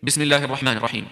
بسم الله الرحمن الرحيم.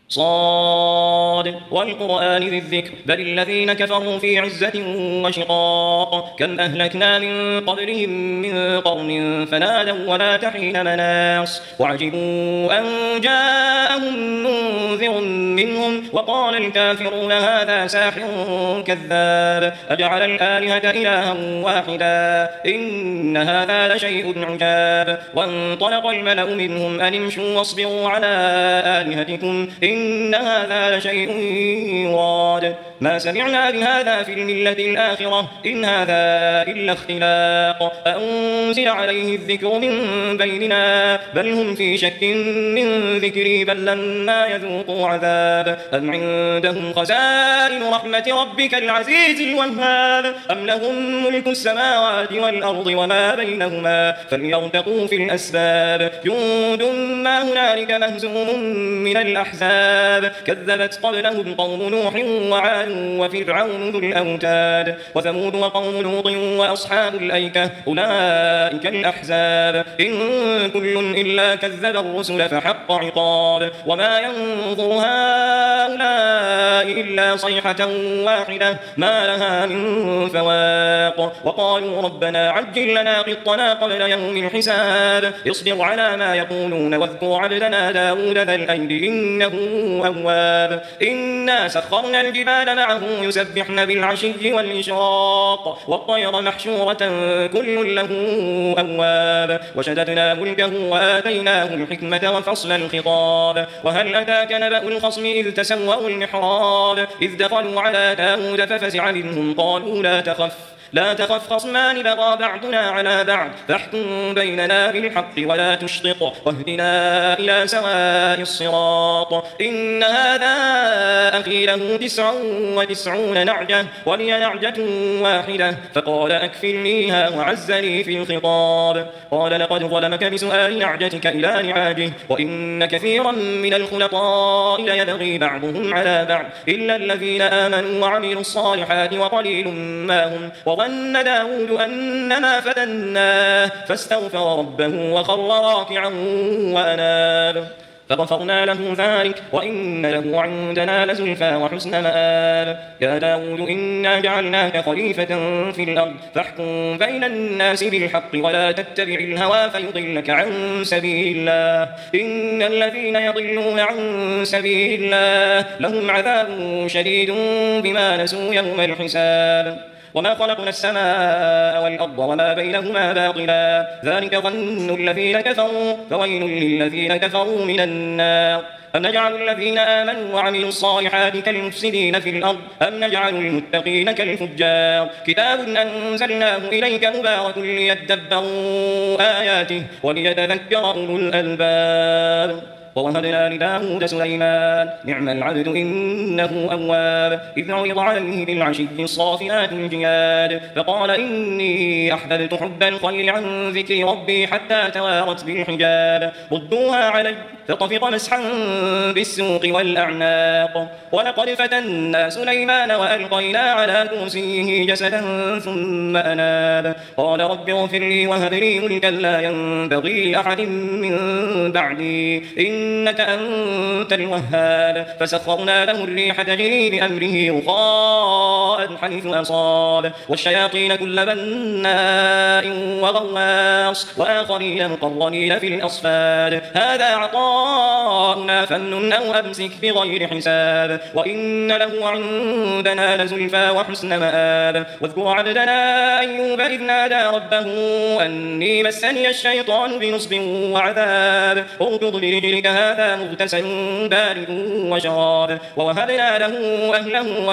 صاد والقرآن ذي الذكر بل الذين كفروا في عزة وشقاق كم أهلكنا من قبلهم من قرن فنادوا ولا تحين مناص وعجبوا أن جاءهم منذر منهم وقال الكافرون هذا ساحر كذاب أجعل الآلهة إلها واحدا إن هذا لشيء عجاب وانطلق الملأ منهم أن امشوا واصبروا على آلهتكم إن هذا لشيء يراد ما سمعنا بهذا في الملة الآخرة إن هذا إلا اختلاق أأنزل عليه الذكر من بيننا بل هم في شك من ذكري بل لما يذوقوا عذاب أم عندهم خزائن رحمة ربك العزيز الوهاب أم لهم ملك السماوات والأرض وما بينهما فليرتقوا في الأسباب جند ما هنالك مهزوم من الأحزاب كذبت قبلهم قوم نوح وعاد وفرعون ذو الأوتاد وثمود وقوم لوط وأصحاب الأيكة أولئك الأحزاب إن كل إلا كذب الرسل فحق عقاب وما ينظر هؤلاء إلا صيحة واحدة ما لها من فواق وقالوا ربنا عجل لنا قطنا قبل يوم الحساب اصبر على ما يقولون واذكر عبدنا داود ذا الأيد إنه أواب إنا سخرنا الجبال معه يسبحن بالعشي والإشراق والطير محشورة كل له أواب وشددنا ملكه وآتيناه الحكمة وفصل الخطاب وهل أتاك نبأ الخصم إذ تسوأوا المحراب إذ دخلوا على داود ففزع منهم قالوا لا تخف خصمان بغى بعضنا على بعض فاحكم بيننا بالحق ولا تشطط واهدنا إلى سواء الصراط إن هذا أخي له 99 نعجة ولي نعجة واحدة فقال أكفلنيها وعزني في الخطاب قال لقد ظلمك بسؤال نعجتك إلى نعاجه وإن كثيرا من الخلطاء ليبغي بعضهم على بعض إلا الذين آمنوا وعملوا الصالحات وقليل ما هم وظن داود أنما فتناه فاستغفر ربه وخر راكعا وأناب فغفرنا له ذلك وإن له عندنا لزلفى وحسن مآب يا داود إنا جعلناك خليفة في الأرض فاحكم بين الناس بالحق ولا تتبع الهوى فيضلك عن سبيل الله إن الذين يضلون عن سبيل الله لهم عذاب شديد بما نسوا يوم الحساب وما خلقنا السماء والأرض وما بينهما باطلا ذلك ظن الذين كفروا فويل للذين كفروا من النار أم نجعل الذين آمنوا وعملوا الصالحات كالمفسدين في الأرض أم نجعل المتقين كالفجار كتاب أنزلناه إليك مبارك ليدبروا آياته وليتذكر أولو الألباب ووهبنا لداود سليمان نعم العبد إنه أواب إذ عرض عليه بالعشي الصافنات الجياد فقال إني أحببت حب الخير عن ذكر ربي حتى توارت بالحجاب ردوها علي فطفق مسحا بالسوق والأعناق ولقد فتنا سليمان وألقينا على كرسيه جسدا ثم أناب قال رب اغفر لي وهب لي ملكا لا ينبغي لأحد من بعدي إنك أنت الوهاب فسخرنا له الريح تجري بأمره رخاء حيث أصاب والشياطين كل بناء وغواص وآخرين مقرنين في الأصفاد هذا عطاؤنا فمن أو أمسك بغير حساب وإن له عندنا لزلفى وحسن مآب واذكر عبدنا أيوب إذ نادى ربه أني مسني الشيطان بنصب وعذاب اركض برجلك هذا مغتسل بارد وشراب ووهبنا له أهله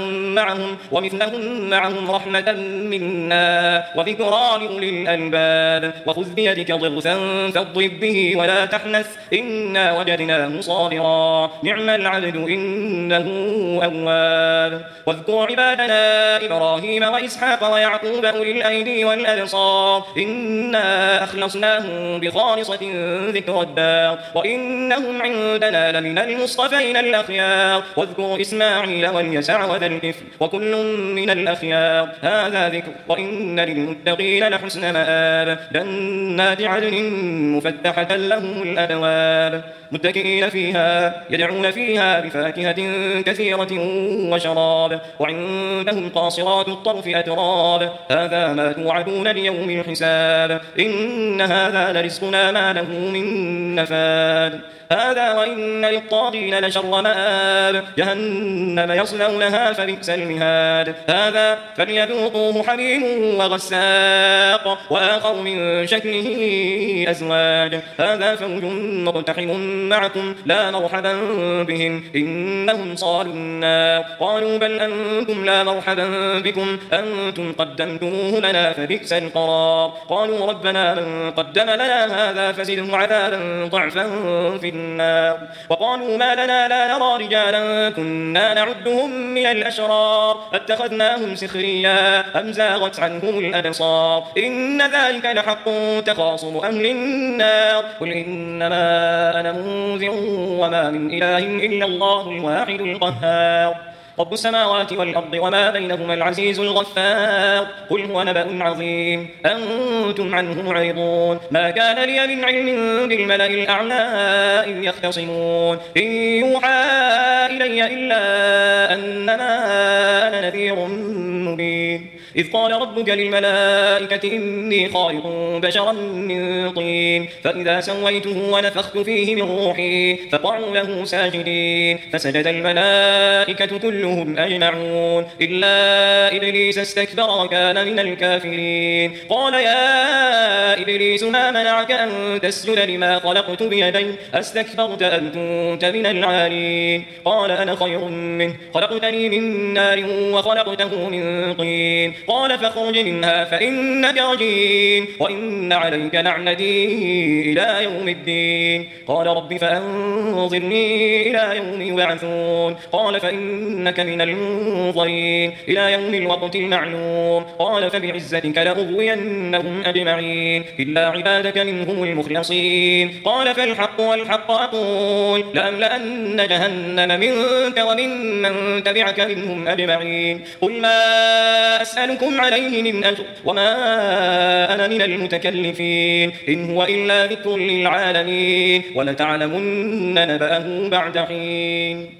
ومثلهم معهم رحمة منا وذكرى لأولي الألباب وخذ بيدك ضغثا فاضرب به ولا تحنث إنا وجدناه صابرا نعم العبد إنه أواب واذكر عبادنا إبراهيم وإسحاق ويعقوب أولي الأيدي والأبصار إنا أخلصناهم بخالصة ذكر الدار وإنهم عندنا لمن المصطفين الأخيار واذكر إسماعيل واليسع وذا الكفل وكل من الأخيار هذا ذكر وإن للمتقين لحسن مآب جنات عدن مفتحة لهم الأبواب متكئين فيها يدعون فيها بفاكهة كثيرة وشراب وعندهم قاصرات الطرف أتراب هذا ما توعدون ليوم الحساب إن هذا لرزقنا ما له من نفاد هذا وإن للطاغين لشر مآب جهنم يصلونها فبئس المهاد هذا فليذوقوه حميم وغساق وآخر من شكله أزواج هذا فوج مقتحم معكم لا مرحبا بهم إنهم صالوا النار قالوا بل أنتم لا مرحبا بكم أنتم قدمتموه لنا فبئس القرار قالوا ربنا من قدم لنا هذا فزده عذابا ضعفا في النار وقالوا ما لنا لا نرى رجالا كنا نعدهم من الأشرار اتخذناهم سخريا أم زاغت عنهم الأبصار إن ذلك لحق تخاصم أهل النار قل إنما أنا منذر وما من إله إلا الله الواحد القهار رب السماوات والأرض وما بينهما العزيز الغفار قل هو نبأ عظيم أنتم عنه معرضون ما كان لي من علم بالملأ الأعلى إذ يختصمون إن يوحى إلي إلا أنما أنا نذير مبين إذ قال ربك للملائكة إني خالق بشرا من طين فإذا سويته ونفخت فيه من روحي فقعوا له ساجدين فسجد الملائكة كلهم أجمعون إلا إبليس استكبر وكان من الكافرين قال يا إبليس ما منعك أن تسجد لما خلقت بيدي أستكبرت أم كنت من العالين قال أنا خير منه خلقتني من نار وخلقته من طين قال فاخرج منها فإنك رجيم وإن عليك لعنتي إلى يوم الدين قال رب فأنظرني إلى يوم يبعثون قال فإنك من المنظرين إلى يوم الوقت المعلوم قال فبعزتك لأغوينهم أجمعين إلا عبادك منهم المخلصين قال فالحق والحق أقول لأملأن جهنم منك ومن من تبعك منهم أجمعين قل ما أسألكم عليه من أجر وما أنا من المتكلفين إن هو إلا ذكر للعالمين ولتعلمن نبأه بعد حين